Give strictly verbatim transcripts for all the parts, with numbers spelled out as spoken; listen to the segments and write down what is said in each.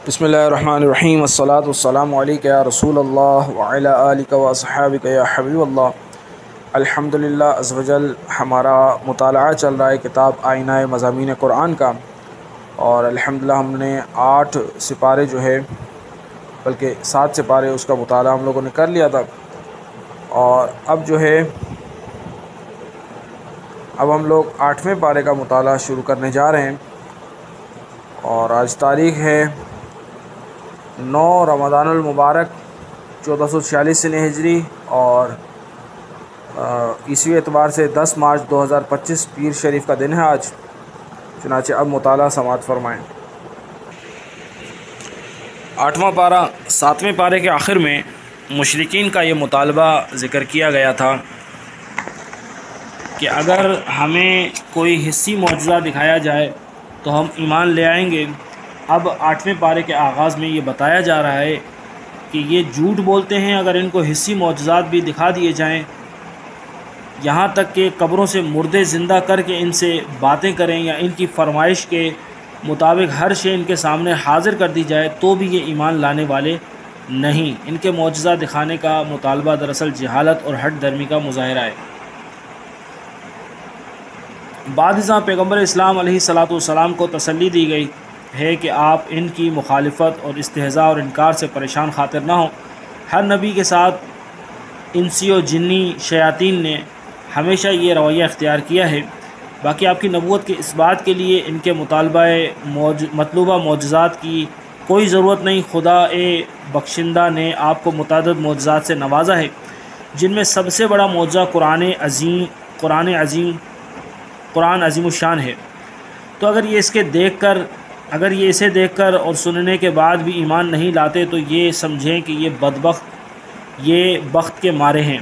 بسم اللہ الرحمن الرحیم والصلاة والسلام علیک یا رسول اللہ وعلی آلک و اصحابک یا حبیب اللہ۔ الحمدللہ عز و جل ہمارا مطالعہ چل رہا ہے کتاب آئینہ مضامین قرآن کا، اور الحمدللہ ہم نے آٹھ سپارے جو ہے بلکہ سات سپارے اس کا مطالعہ ہم لوگوں نے کر لیا تھا، اور اب جو ہے اب ہم لوگ آٹھویں پارے کا مطالعہ شروع کرنے جا رہے ہیں، اور آج تاریخ ہے نو رمضان المبارک چودہ سو چھیالیس سنہ ہجری، اور عیسوی اعتبار سے دس مارچ دو ہزار پچیس پیر شریف کا دن ہے آج۔ چنانچہ اب مطالعہ سماعت فرمائیں۔ آٹھواں پارہ ساتویں پارے کے آخر میں مشرکین کا یہ مطالبہ ذکر کیا گیا تھا کہ اگر ہمیں کوئی حسی معجزہ دکھایا جائے تو ہم ایمان لے آئیں گے۔ اب آٹھویں پارے کے آغاز میں یہ بتایا جا رہا ہے کہ یہ جھوٹ بولتے ہیں اگر ان کو حسی معجزات بھی دکھا دیے جائیں، یہاں تک کہ قبروں سے مردے زندہ کر کے ان سے باتیں کریں یا ان کی فرمائش کے مطابق ہر شے ان کے سامنے حاضر کر دی جائے تو بھی یہ ایمان لانے والے نہیں۔ ان کے معجزہ دکھانے کا مطالبہ دراصل جہالت اور ہٹ درمی کا مظاہرہ ہے۔ بعد ازاں پیغمبر اسلام علیہ الصلاۃ والسلام کو تسلی دی گئی ہے کہ آپ ان کی مخالفت اور استہزاء اور انکار سے پریشان خاطر نہ ہوں۔ ہر نبی کے ساتھ انسی و جنی شیاطین نے ہمیشہ یہ رویہ اختیار کیا ہے۔ باقی آپ کی نبوت کے اس بات کے لیے ان کے مطالبہ موج مطلوبہ معجزات کی کوئی ضرورت نہیں۔ خدا بخشندہ نے آپ کو متعدد معجزات سے نوازا ہے، جن میں سب سے بڑا معجزہ قرآن عظیم قرآن عظیم قرآن عظیم الشان ہے۔ تو اگر یہ اس کے دیکھ کر اگر یہ اسے دیکھ کر اور سننے کے بعد بھی ایمان نہیں لاتے تو یہ سمجھیں کہ یہ بدبخت یہ بخت کے مارے ہیں۔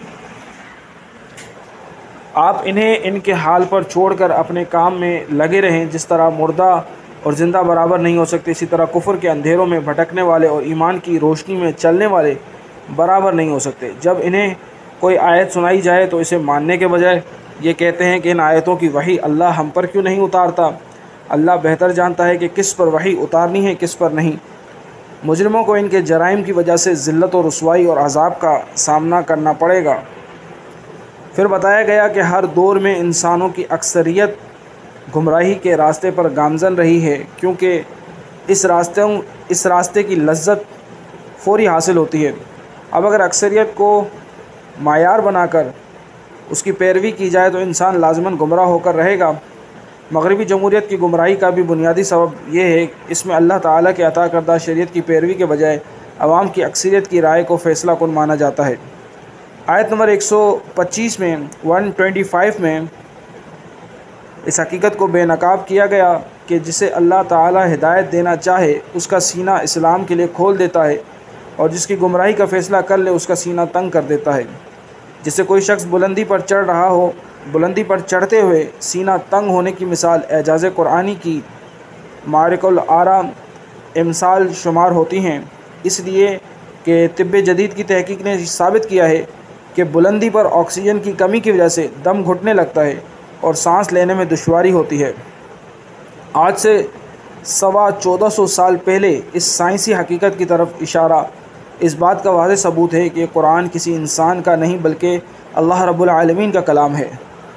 آپ انہیں ان کے حال پر چھوڑ کر اپنے کام میں لگے رہیں۔ جس طرح مردہ اور زندہ برابر نہیں ہو سکتے، اسی طرح کفر کے اندھیروں میں بھٹکنے والے اور ایمان کی روشنی میں چلنے والے برابر نہیں ہو سکتے۔ جب انہیں کوئی آیت سنائی جائے تو اسے ماننے کے بجائے یہ کہتے ہیں کہ ان آیتوں کی وحی اللہ ہم پر کیوں نہیں اتارتا؟ اللہ بہتر جانتا ہے کہ کس پر وحی اتارنی ہے کس پر نہیں۔ مجرموں کو ان کے جرائم کی وجہ سے ذلت و رسوائی اور عذاب کا سامنا کرنا پڑے گا۔ پھر بتایا گیا کہ ہر دور میں انسانوں کی اکثریت گمراہی کے راستے پر گامزن رہی ہے، کیونکہ اس راستے اس راستے کی لذت فوری حاصل ہوتی ہے۔ اب اگر اکثریت کو معیار بنا کر اس کی پیروی کی جائے تو انسان لازماً گمراہ ہو کر رہے گا۔ مغربی جمہوریت کی گمراہی کا بھی بنیادی سبب یہ ہے کہ اس میں اللہ تعالیٰ کے عطا کردہ شریعت کی پیروی کے بجائے عوام کی اکثریت کی رائے کو فیصلہ کن مانا جاتا ہے۔ آیت نمبر ایک سو پچیس میں ایک سو پچیس میں اس حقیقت کو بے نقاب کیا گیا کہ جسے اللہ تعالیٰ ہدایت دینا چاہے اس کا سینہ اسلام کے لیے کھول دیتا ہے، اور جس کی گمراہی کا فیصلہ کر لے اس کا سینہ تنگ کر دیتا ہے۔ جس سے کوئی شخص بلندی پر چڑھ رہا ہو، بلندی پر چڑھتے ہوئے سینہ تنگ ہونے کی مثال اعجاز قرآنی کی معارک الآراء امثال شمار ہوتی ہیں، اس لیے کہ طب جدید کی تحقیق نے ثابت کیا ہے کہ بلندی پر آکسیجن کی کمی کی وجہ سے دم گھٹنے لگتا ہے اور سانس لینے میں دشواری ہوتی ہے۔ آج سے سوا چودہ سو سال پہلے اس سائنسی حقیقت کی طرف اشارہ اس بات کا واضح ثبوت ہے کہ قرآن کسی انسان کا نہیں بلکہ اللہ رب العالمین کا کلام ہے۔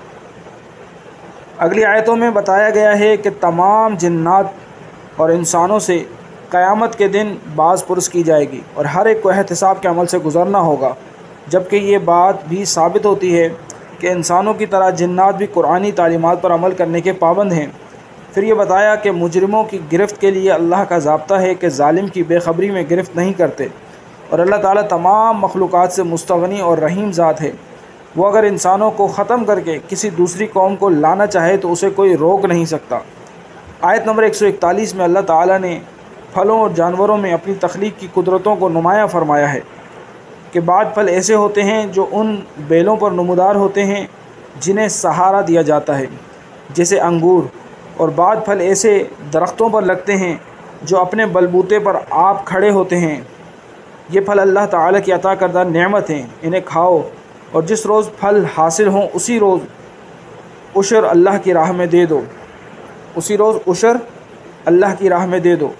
اگلی آیتوں میں بتایا گیا ہے کہ تمام جنات اور انسانوں سے قیامت کے دن باز پرس کی جائے گی، اور ہر ایک کو احتساب کے عمل سے گزرنا ہوگا، جبکہ یہ بات بھی ثابت ہوتی ہے کہ انسانوں کی طرح جنات بھی قرآنی تعلیمات پر عمل کرنے کے پابند ہیں۔ پھر یہ بتایا کہ مجرموں کی گرفت کے لیے اللہ کا ضابطہ ہے کہ ظالم کی بے خبری میں گرفت نہیں کرتے، اور اللہ تعالیٰ تمام مخلوقات سے مستغنی اور رحیم ذات ہے۔ وہ اگر انسانوں کو ختم کر کے کسی دوسری قوم کو لانا چاہے تو اسے کوئی روک نہیں سکتا۔ آیت نمبر ایک سو اکتالیس میں اللہ تعالیٰ نے پھلوں اور جانوروں میں اپنی تخلیق کی قدرتوں کو نمایاں فرمایا ہے کہ بعض پھل ایسے ہوتے ہیں جو ان بیلوں پر نمودار ہوتے ہیں جنہیں سہارا دیا جاتا ہے، جیسے انگور، اور بعض پھل ایسے درختوں پر لگتے ہیں جو اپنے بلبوتے پر آپ کھڑے ہوتے ہیں۔ یہ پھل اللہ تعالیٰ کی عطا کردہ نعمت ہیں، انہیں کھاؤ، اور جس روز پھل حاصل ہوں اسی روز عشر اللہ کی راہ میں دے دو اسی روز عشر اللہ کی راہ میں دے دو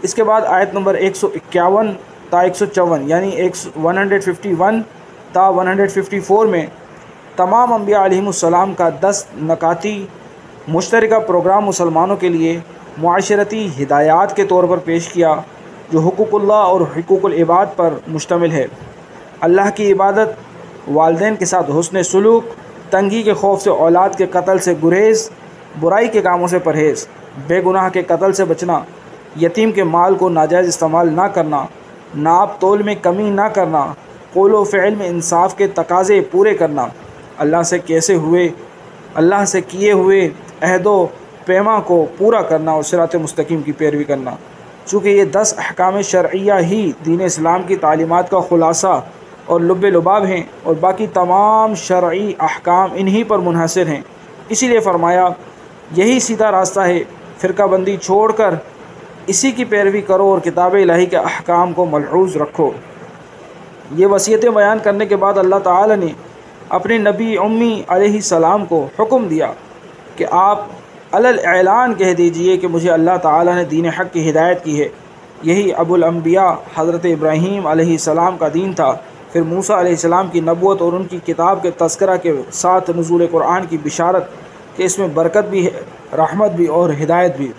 اس کے بعد آیت نمبر ایک سو اکیاون تا ایک سو چون یعنی ایک ون ہنڈریڈ ففٹی ون تا ون ہنڈریڈ ففٹی فور میں تمام انبیاء علیہم السلام کا دس نکاتی مشترکہ پروگرام مسلمانوں کے لیے معاشرتی ہدایات کے طور پر پیش کیا جو حقوق اللہ اور حقوق العباد پر مشتمل ہے۔ اللہ کی عبادت، والدین کے ساتھ حسن سلوک، تنگی کے خوف سے اولاد کے قتل سے گریز، برائی کے کاموں سے پرہیز، بے گناہ کے قتل سے بچنا، یتیم کے مال کو ناجائز استعمال نہ کرنا، ناپ تول میں کمی نہ کرنا، قول و فعل میں انصاف کے تقاضے پورے کرنا، اللہ سے کیسے ہوئے اللہ سے کیے ہوئے عہد و پیما کو پورا کرنا اور صراط مستقیم کی پیروی کرنا۔ چونکہ یہ دس احکام شرعیہ ہی دین اسلام کی تعلیمات کا خلاصہ اور لب لباب ہیں اور باقی تمام شرعی احکام انہی پر منحصر ہیں، اسی لیے فرمایا یہی سیدھا راستہ ہے، فرقہ بندی چھوڑ کر اسی کی پیروی کرو اور کتاب الہی کے احکام کو ملحوظ رکھو۔ یہ وصیتیں بیان کرنے کے بعد اللہ تعالی نے اپنے نبی امی علیہ السلام کو حکم دیا کہ آپ علل اعلان کہہ دیجئے کہ مجھے اللہ تعالی نے دین حق کی ہدایت کی ہے۔ یہی ابو الانبیاء حضرت ابراہیم علیہ السلام کا دین تھا، پھر موسیٰ علیہ السلام کی نبوت اور ان کی کتاب کے تذکرہ کے ساتھ نزول قرآن کی بشارت کہ اس میں برکت بھی ہے، رحمت بھی اور ہدایت بھی۔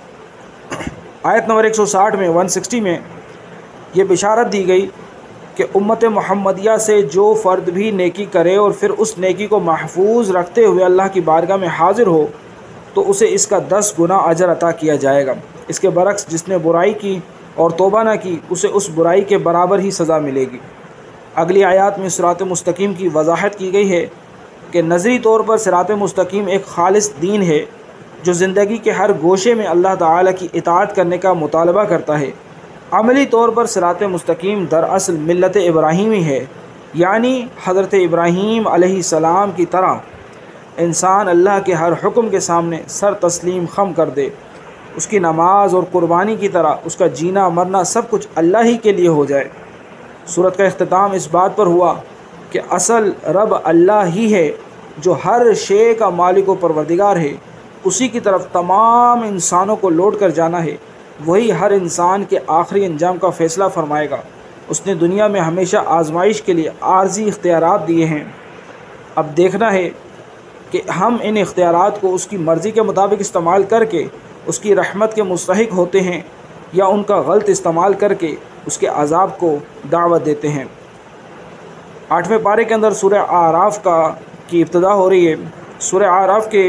آیت نمبر ایک سو ساٹھ میں ون سکسٹی میں یہ بشارت دی گئی کہ امت محمدیہ سے جو فرد بھی نیکی کرے اور پھر اس نیکی کو محفوظ رکھتے ہوئے اللہ کی بارگاہ میں حاضر ہو تو اسے اس کا دس گنا اجر عطا کیا جائے گا۔ اس کے برعکس جس نے برائی کی اور توبہ نہ کی اسے اس برائی کے برابر ہی سزا ملے گی۔ اگلی آیات میں صراط مستقیم کی وضاحت کی گئی ہے کہ نظری طور پر صراط مستقیم ایک خالص دین ہے جو زندگی کے ہر گوشے میں اللہ تعالی کی اطاعت کرنے کا مطالبہ کرتا ہے۔ عملی طور پر صراط مستقیم دراصل ملت ابراہیمی ہے، یعنی حضرت ابراہیم علیہ السلام کی طرح انسان اللہ کے ہر حکم کے سامنے سر تسلیم خم کر دے، اس کی نماز اور قربانی کی طرح اس کا جینا مرنا سب کچھ اللہ ہی کے لیے ہو جائے۔ سورت کا اختتام اس بات پر ہوا کہ اصل رب اللہ ہی ہے جو ہر شے کا مالک و پروردگار ہے، اسی کی طرف تمام انسانوں کو لوٹ کر جانا ہے، وہی ہر انسان کے آخری انجام کا فیصلہ فرمائے گا۔ اس نے دنیا میں ہمیشہ آزمائش کے لیے عارضی اختیارات دیے ہیں، اب دیکھنا ہے کہ ہم ان اختیارات کو اس کی مرضی کے مطابق استعمال کر کے اس کی رحمت کے مستحق ہوتے ہیں یا ان کا غلط استعمال کر کے اس کے عذاب کو دعوت دیتے ہیں۔ آٹھویں پارے کے اندر سورہ اعراف کا کی ابتدا ہو رہی ہے۔ سورہ اعراف کے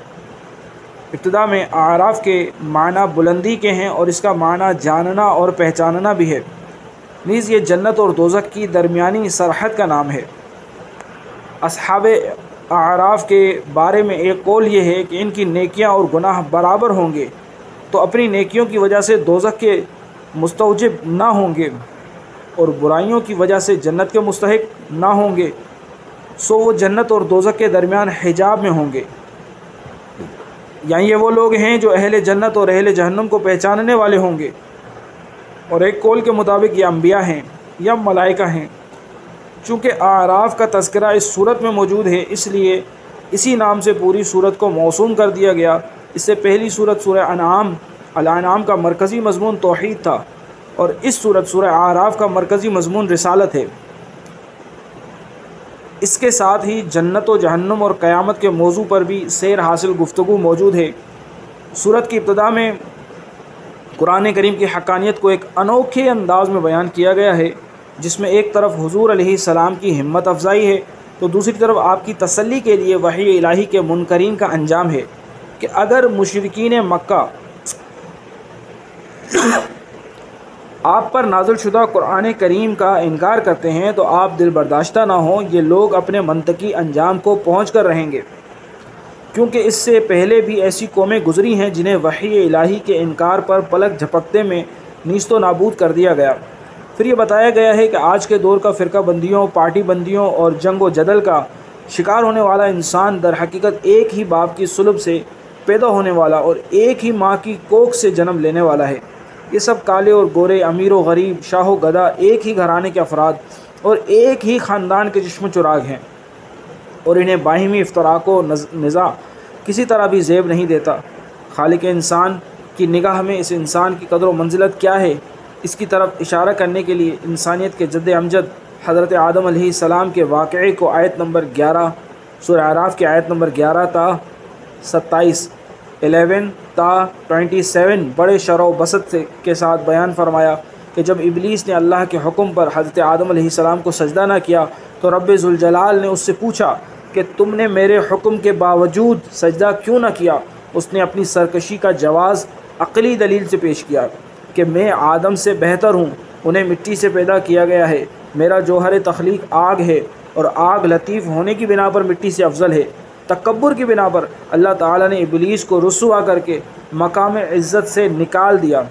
ابتدا میں اعراف کے معنی بلندی کے ہیں اور اس کا معنی جاننا اور پہچاننا بھی ہے، نیز یہ جنت اور دوزخ کی درمیانی سرحد کا نام ہے۔ اصحاب اعراف کے بارے میں ایک قول یہ ہے کہ ان کی نیکیاں اور گناہ برابر ہوں گے تو اپنی نیکیوں کی وجہ سے دوزخ کے مستوجب نہ ہوں گے اور برائیوں کی وجہ سے جنت کے مستحق نہ ہوں گے، سو وہ جنت اور دوزخ کے درمیان حجاب میں ہوں گے۔ یعنی یہ وہ لوگ ہیں جو اہل جنت اور اہل جہنم کو پہچاننے والے ہوں گے، اور ایک قول کے مطابق یہ انبیاء ہیں یا ملائکہ ہیں۔ چونکہ اعراف کا تذکرہ اس صورت میں موجود ہے اس لیے اسی نام سے پوری صورت کو موسوم کر دیا گیا۔ اس سے پہلی صورت سورہ انعام الانعام کا مرکزی مضمون توحید تھا اور اس صورت سورہ اعراف کا مرکزی مضمون رسالت ہے۔ اس کے ساتھ ہی جنت و جہنم اور قیامت کے موضوع پر بھی سیر حاصل گفتگو موجود ہے۔ سورت کی ابتدا میں قرآن کریم کی حقانیت کو ایک انوکھے انداز میں بیان کیا گیا ہے، جس میں ایک طرف حضور علیہ السلام کی ہمت افزائی ہے تو دوسری طرف آپ کی تسلی کے لیے وحی الہی کے منکرین کا انجام ہے کہ اگر مشرکین مکہ آپ پر نازل شدہ قرآن کریم کا انکار کرتے ہیں تو آپ دل برداشتہ نہ ہوں، یہ لوگ اپنے منطقی انجام کو پہنچ کر رہیں گے، کیونکہ اس سے پہلے بھی ایسی قومیں گزری ہیں جنہیں وحی الہی کے انکار پر پلک جھپکتے میں نیست و نابود کر دیا گیا۔ پھر یہ بتایا گیا ہے کہ آج کے دور کا فرقہ بندیوں، پارٹی بندیوں اور جنگ و جدل کا شکار ہونے والا انسان در حقیقت ایک ہی باپ کی صلب سے پیدا ہونے والا اور ایک ہی ماں کی کوکھ سے جنم لینے والا ہے۔ یہ سب کالے اور گورے، امیر و غریب، شاہ و گدا ایک ہی گھرانے کے افراد اور ایک ہی خاندان کے چشم و چراغ ہیں، اور انہیں باہمی افتراق و نزاع کسی طرح بھی زیب نہیں دیتا۔ خالق انسان کی نگاہ میں اس انسان کی قدر و منزلت کیا ہے، اس کی طرف اشارہ کرنے کے لیے انسانیت کے جد امجد حضرت آدم علیہ السلام کے واقعے کو آیت نمبر گیارہ سورہ اعراف کی آیت نمبر گیارہ تا ستائیس الیون تا ٹوئنٹی سیون بڑے شرح و بسط سے کے ساتھ بیان فرمایا کہ جب ابلیس نے اللہ کے حکم پر حضرت آدم علیہ السلام کو سجدہ نہ کیا تو رب ذوالجلال نے اس سے پوچھا کہ تم نے میرے حکم کے باوجود سجدہ کیوں نہ کیا؟ اس نے اپنی سرکشی کا جواز عقلی دلیل سے پیش کیا کہ میں آدم سے بہتر ہوں، انہیں مٹی سے پیدا کیا گیا ہے، میرا جوہر تخلیق آگ ہے اور آگ لطیف ہونے کی بنا پر مٹی سے افضل ہے۔ تکبر کی بنا پر اللہ تعالیٰ نے ابلیس کو رسوا کر کے مقام عزت سے نکال دیا۔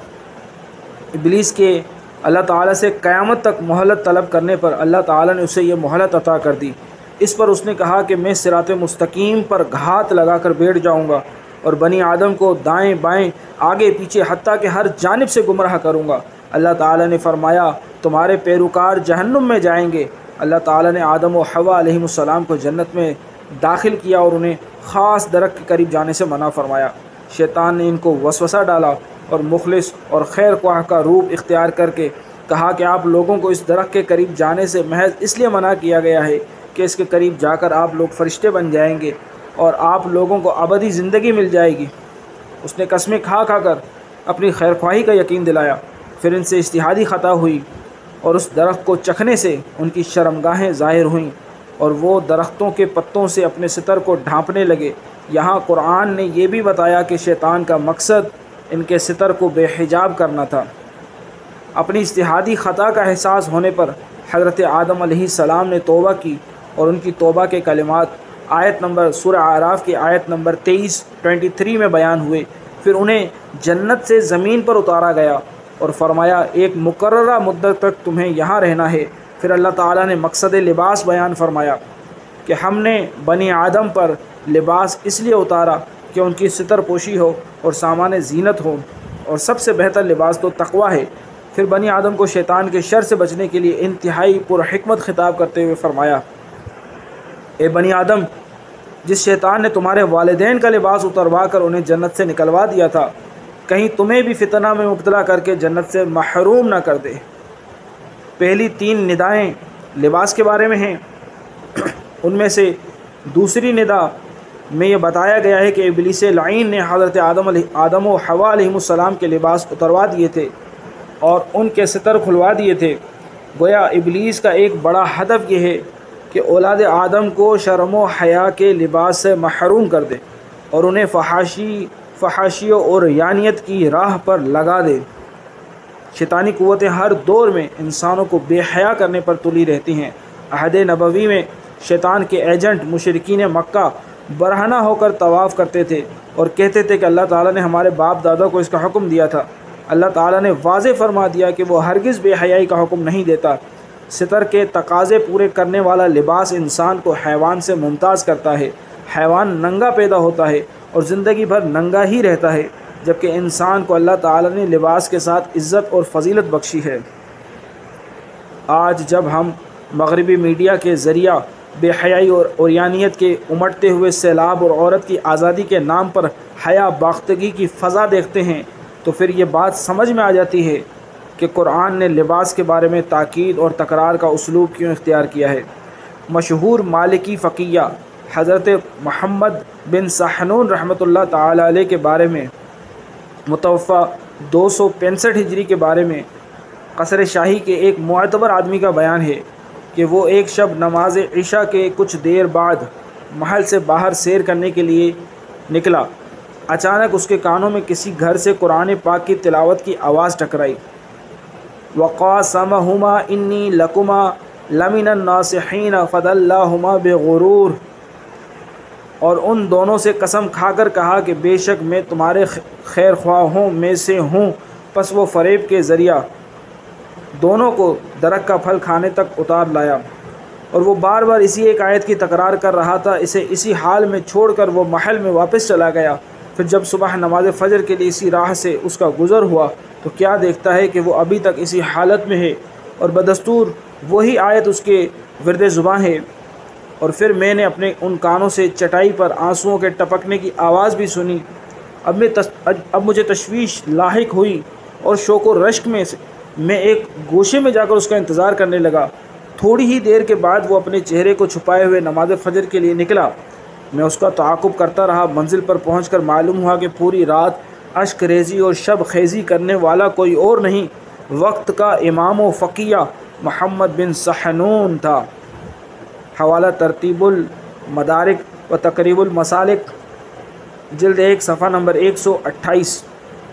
ابلیس کے اللہ تعالیٰ سے قیامت تک مہلت طلب کرنے پر اللہ تعالیٰ نے اسے یہ مہلت عطا کر دی۔ اس پر اس نے کہا کہ میں صراط مستقیم پر گھات لگا کر بیٹھ جاؤں گا اور بنی آدم کو دائیں بائیں آگے پیچھے حتیٰ کہ ہر جانب سے گمراہ کروں گا۔ اللہ تعالیٰ نے فرمایا تمہارے پیروکار جہنم میں جائیں گے۔ اللہ تعالیٰ نے آدم و حوا علیہ السلام کو جنت میں داخل کیا اور انہیں خاص درخت کے قریب جانے سے منع فرمایا۔ شیطان نے ان کو وسوسہ ڈالا اور مخلص اور خیر خواہ کا روپ اختیار کر کے کہا کہ آپ لوگوں کو اس درخت کے قریب جانے سے محض اس لیے منع کیا گیا ہے کہ اس کے قریب جا کر آپ لوگ فرشتے بن جائیں گے اور آپ لوگوں کو ابدی زندگی مل جائے گی۔ اس نے قسمیں کھا کھا کر اپنی خیر خواہی کا یقین دلایا، پھر ان سے اجتہادی خطا ہوئی اور اس درخت کو چکھنے سے ان کی شرمگاہیں ظاہر ہوئیں اور وہ درختوں کے پتوں سے اپنے ستر کو ڈھانپنے لگے۔ یہاں قرآن نے یہ بھی بتایا کہ شیطان کا مقصد ان کے ستر کو بے حجاب کرنا تھا۔ اپنی اجتہادی خطا کا احساس ہونے پر حضرت آدم علیہ السلام نے توبہ کی اور ان کی توبہ کے کلمات آیت نمبر سورہ اعراف کی آیت نمبر تیئیس ٹوئنٹی تھری میں بیان ہوئے۔ پھر انہیں جنت سے زمین پر اتارا گیا اور فرمایا ایک مقررہ مدت تک تمہیں یہاں رہنا ہے۔ پھر اللہ تعالیٰ نے مقصد لباس بیان فرمایا کہ ہم نے بنی آدم پر لباس اس لیے اتارا کہ ان کی ستر پوشی ہو اور سامان زینت ہو، اور سب سے بہتر لباس تو تقویٰ ہے۔ پھر بنی آدم کو شیطان کے شر سے بچنے کے لیے انتہائی پرحکمت خطاب کرتے ہوئے فرمایا اے بنی آدم، جس شیطان نے تمہارے والدین کا لباس اتروا کر انہیں جنت سے نکلوا دیا تھا، کہیں تمہیں بھی فتنہ میں مبتلا کر کے جنت سے محروم نہ کر دے۔ پہلی تین ندائیں لباس کے بارے میں ہیں، ان میں سے دوسری ندا میں یہ بتایا گیا ہے کہ ابلیس لعین نے حضرت آدم علیہ آدم و حوا علیہ السلام کے لباس اتروا دیے تھے اور ان کے ستر کھلوا دیے تھے۔ گویا ابلیس کا ایک بڑا ہدف یہ ہے کہ اولاد آدم کو شرم و حیا کے لباس سے محروم کر دے اور انہیں فحاشی فحاشیوں اور یانیت کی راہ پر لگا دے۔ شیطانی قوتیں ہر دور میں انسانوں کو بے حیا کرنے پر تلی رہتی ہیں۔ عہد نبوی میں شیطان کے ایجنٹ مشرکین مکہ برہنہ ہو کر طواف کرتے تھے اور کہتے تھے کہ اللہ تعالیٰ نے ہمارے باپ دادا کو اس کا حکم دیا تھا۔ اللہ تعالیٰ نے واضح فرما دیا کہ وہ ہرگز بے حیائی کا حکم نہیں دیتا۔ ستر کے تقاضے پورے کرنے والا لباس انسان کو حیوان سے ممتاز کرتا ہے۔ حیوان ننگا پیدا ہوتا ہے اور زندگی بھر ننگا ہی رہتا ہے، جبکہ انسان کو اللہ تعالیٰ نے لباس کے ساتھ عزت اور فضیلت بخشی ہے۔ آج جب ہم مغربی میڈیا کے ذریعہ بے حیائی اور عریانیت کے امٹتے ہوئے سیلاب اور عورت کی آزادی کے نام پر حیا باختگی کی فضا دیکھتے ہیں تو پھر یہ بات سمجھ میں آ جاتی ہے کہ قرآن نے لباس کے بارے میں تاکید اور تکرار کا اسلوب کیوں اختیار کیا ہے۔ مشہور مالکی فقیہ حضرت محمد بن سحنون رحمۃ اللہ تعالی علیہ کے بارے میں متوفہ دو سو پینسٹھ ہجری کے بارے میں قصر شاہی کے ایک معتبر آدمی کا بیان ہے کہ وہ ایک شب نماز عشاء کے کچھ دیر بعد محل سے باہر سیر کرنے کے لیے نکلا۔ اچانک اس کے کانوں میں کسی گھر سے قرآن پاک کی تلاوت کی آواز ٹکرائی۔ وقاسمہما انی لکما لمن الناصحین فدلاہما بغرور، اور ان دونوں سے قسم کھا کر کہا کہ بے شک میں تمہارے خیر خواہوں میں سے ہوں، پس وہ فریب کے ذریعہ دونوں کو درخت کا پھل کھانے تک اتار لایا، اور وہ بار بار اسی ایک آیت کی تکرار کر رہا تھا۔ اسے اسی حال میں چھوڑ کر وہ محل میں واپس چلا گیا۔ پھر جب صبح نماز فجر کے لیے اسی راہ سے اس کا گزر ہوا تو کیا دیکھتا ہے کہ وہ ابھی تک اسی حالت میں ہے اور بدستور وہی آیت اس کے ورد زباں ہے۔ اور پھر میں نے اپنے ان کانوں سے چٹائی پر آنسوؤں کے ٹپکنے کی آواز بھی سنی اب میں تس اب مجھے تشویش لاحق ہوئی اور شوق و رشک میں سے میں ایک گوشے میں جا کر اس کا انتظار کرنے لگا۔ تھوڑی ہی دیر کے بعد وہ اپنے چہرے کو چھپائے ہوئے نماز فجر کے لیے نکلا۔ میں اس کا تعاقب کرتا رہا۔ منزل پر پہنچ کر معلوم ہوا کہ پوری رات اشک ریزی اور شب خیزی کرنے والا کوئی اور نہیں، وقت کا امام و فقیہ محمد بن سحنون تھا۔ حوالہ ترتیب المدارک و تقریب المسالک، جلد ایک، صفحہ نمبر ایک سو اٹھائیس۔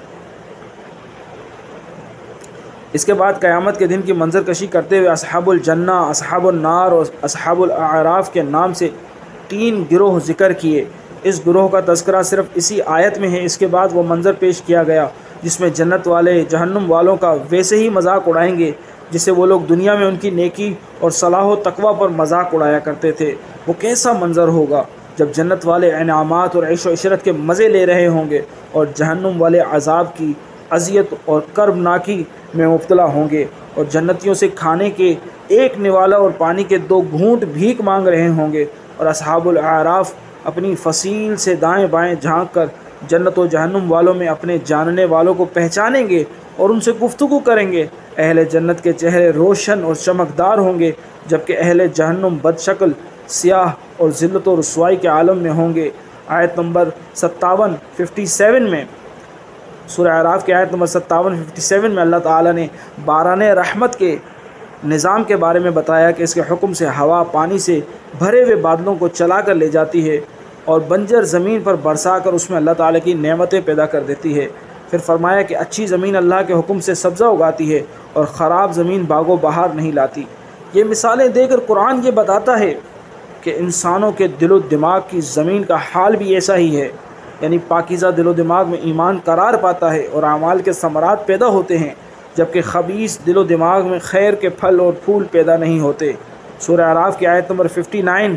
اس کے بعد قیامت کے دن کی منظر کشی کرتے ہوئے اصحاب الجنہ، اصحاب النار اور اصحاب الاعراف کے نام سے تین گروہ ذکر کیے۔ اس گروہ کا تذکرہ صرف اسی آیت میں ہے۔ اس کے بعد وہ منظر پیش کیا گیا جس میں جنت والے جہنم والوں کا ویسے ہی مذاق اڑائیں گے جسے وہ لوگ دنیا میں ان کی نیکی اور صلاح و تقوی پر مذاق اڑایا کرتے تھے۔ وہ کیسا منظر ہوگا جب جنت والے انعامات اور عیش و عشرت کے مزے لے رہے ہوں گے اور جہنم والے عذاب کی اذیت اور کربناکی میں مبتلا ہوں گے، اور جنتیوں سے کھانے کے ایک نوالہ اور پانی کے دو گھونٹ بھیک مانگ رہے ہوں گے، اور اصحاب الاعراف اپنی فصیل سے دائیں بائیں جھانک کر جنت و جہنم والوں میں اپنے جاننے والوں کو پہچانیں گے اور ان سے گفتگو کریں گے۔ اہل جنت کے چہرے روشن اور چمکدار ہوں گے، جبکہ اہل جہنم بد شکل، سیاہ اور ذلت و رسوائی کے عالم میں ہوں گے۔ آیت نمبر ستاون ففٹی سیون میں سورہ اعراف کی آیت نمبر ستاون ففٹی سیون میں اللہ تعالیٰ نے باران رحمت کے نظام کے بارے میں بتایا کہ اس کے حکم سے ہوا پانی سے بھرے ہوئے بادلوں کو چلا کر لے جاتی ہے اور بنجر زمین پر برسا کر اس میں اللہ تعالیٰ کی نعمتیں پیدا کر دیتی ہے۔ پھر فرمایا کہ اچھی زمین اللہ کے حکم سے سبزہ اگاتی ہے اور خراب زمین باغ و بہار نہیں لاتی۔ یہ مثالیں دے کر قرآن یہ بتاتا ہے کہ انسانوں کے دل و دماغ کی زمین کا حال بھی ایسا ہی ہے، یعنی پاکیزہ دل و دماغ میں ایمان قرار پاتا ہے اور اعمال کے ثمرات پیدا ہوتے ہیں، جبکہ خبیث دل و دماغ میں خیر کے پھل اور پھول پیدا نہیں ہوتے۔ سورہ اعراف کی آیت نمبر ففٹی نائن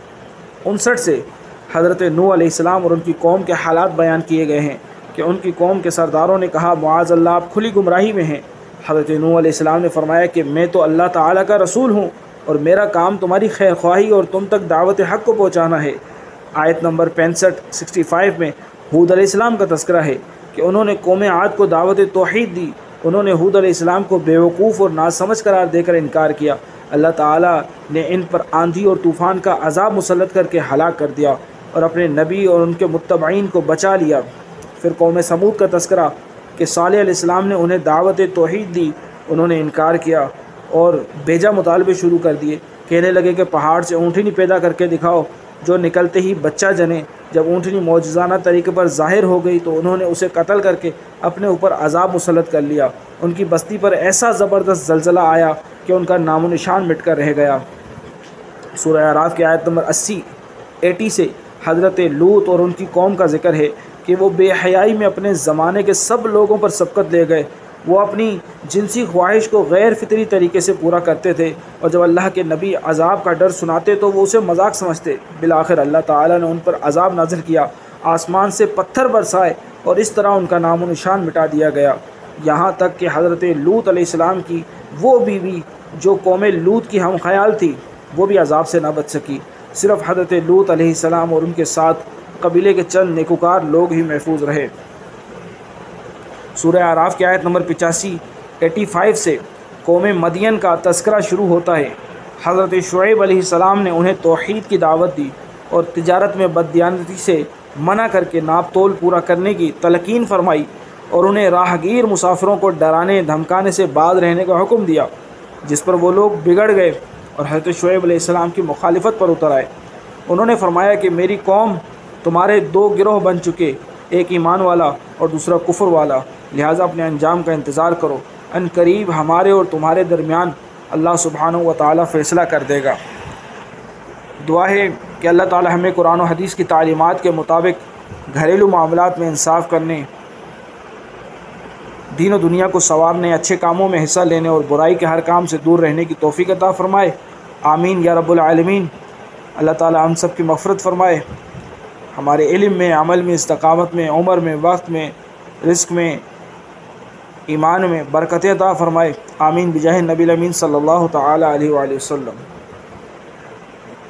انسٹھ سے حضرت نوح علیہ السلام اور ان کی قوم کے حالات بیان کیے گئے ہیں کہ ان کی قوم کے سرداروں نے کہا معاذ اللہ آپ کھلی گمراہی میں ہیں۔ حضرت نوح علیہ السلام نے فرمایا کہ میں تو اللہ تعالیٰ کا رسول ہوں اور میرا کام تمہاری خیر خواہی اور تم تک دعوت حق کو پہنچانا ہے۔ آیت نمبر پینسٹھ سکسٹی فائیو میں ہود علیہ السلام کا تذکرہ ہے کہ انہوں نے قوم عاد کو دعوت توحید دی۔ انہوں نے ہود علیہ السلام کو بیوقوف اور ناسمجھ قرار دے کر انکار کیا۔ اللہ تعالیٰ نے ان پر آندھی اور طوفان کا عذاب مسلط کر کے ہلاک کر دیا اور اپنے نبی اور ان کے متبعین کو بچا لیا۔ پھر قوم سمود کا تذکرہ کہ صالح علیہ السلام نے انہیں دعوت توحید دی، انہوں نے انکار کیا اور بیجا مطالبے شروع کر دیے۔ کہنے لگے کہ پہاڑ سے اونٹنی پیدا کر کے دکھاؤ جو نکلتے ہی بچہ جنے۔ جب اونٹنی معجزانہ طریقے پر ظاہر ہو گئی تو انہوں نے اسے قتل کر کے اپنے اوپر عذاب مسلط کر لیا۔ ان کی بستی پر ایسا زبردست زلزلہ آیا کہ ان کا نام و نشان مٹ کر رہ گیا۔ سورہ اعراف کی آیت نمبر اسی ایٹی سے حضرت لوط اور ان کی قوم کا ذکر ہے کہ وہ بے حیائی میں اپنے زمانے کے سب لوگوں پر سبقت لے گئے۔ وہ اپنی جنسی خواہش کو غیر فطری طریقے سے پورا کرتے تھے، اور جب اللہ کے نبی عذاب کا ڈر سناتے تو وہ اسے مذاق سمجھتے۔ بالآخر اللہ تعالیٰ نے ان پر عذاب نازل کیا، آسمان سے پتھر برسائے اور اس طرح ان کا نام و نشان مٹا دیا گیا، یہاں تک کہ حضرت لوط علیہ السلام کی وہ بیوی جو قوم لوط کی ہم خیال تھی وہ بھی عذاب سے نہ بچ سکی۔ صرف حضرت لوط علیہ السلام اور ان کے ساتھ قبیلے کے چند نیکوکار لوگ ہی محفوظ رہے۔ سورہ اعراف کی آیت نمبر پچاسی ایٹی فائیو سے قوم مدین کا تذکرہ شروع ہوتا ہے۔ حضرت شعیب علیہ السلام نے انہیں توحید کی دعوت دی اور تجارت میں بددیانتی سے منع کر کے ناپ تول پورا کرنے کی تلقین فرمائی، اور انہیں راہگیر مسافروں کو ڈرانے دھمکانے سے باز رہنے کا حکم دیا، جس پر وہ لوگ بگڑ گئے اور حضرت شعیب علیہ السلام کی مخالفت پر اتر آئے۔ انہوں نے فرمایا کہ میری قوم تمہارے دو گروہ بن چکے، ایک ایمان والا اور دوسرا کفر والا، لہٰذا اپنے انجام کا انتظار کرو، ان قریب ہمارے اور تمہارے درمیان اللہ سبحانہ و تعالیٰ فیصلہ کر دے گا۔ دعا ہے کہ اللہ تعالیٰ ہمیں قرآن و حدیث کی تعلیمات کے مطابق گھریلو معاملات میں انصاف کرنے، دین و دنیا کو سنوارنے، اچھے کاموں میں حصہ لینے اور برائی کے ہر کام سے دور رہنے کی توفیق عطا فرمائے۔ آمین یا رب العالمین۔ اللہ تعالیٰ ہم سب کی مغفرت فرمائے، ہمارے علم میں، عمل میں، استقامت میں، عمر میں، وقت میں، رزق میں، ایمان میں برکت عطا فرمائے۔ آمین بجاہ نبی الامین صلی اللہ تعالیٰ علیہ وآلہ وسلم۔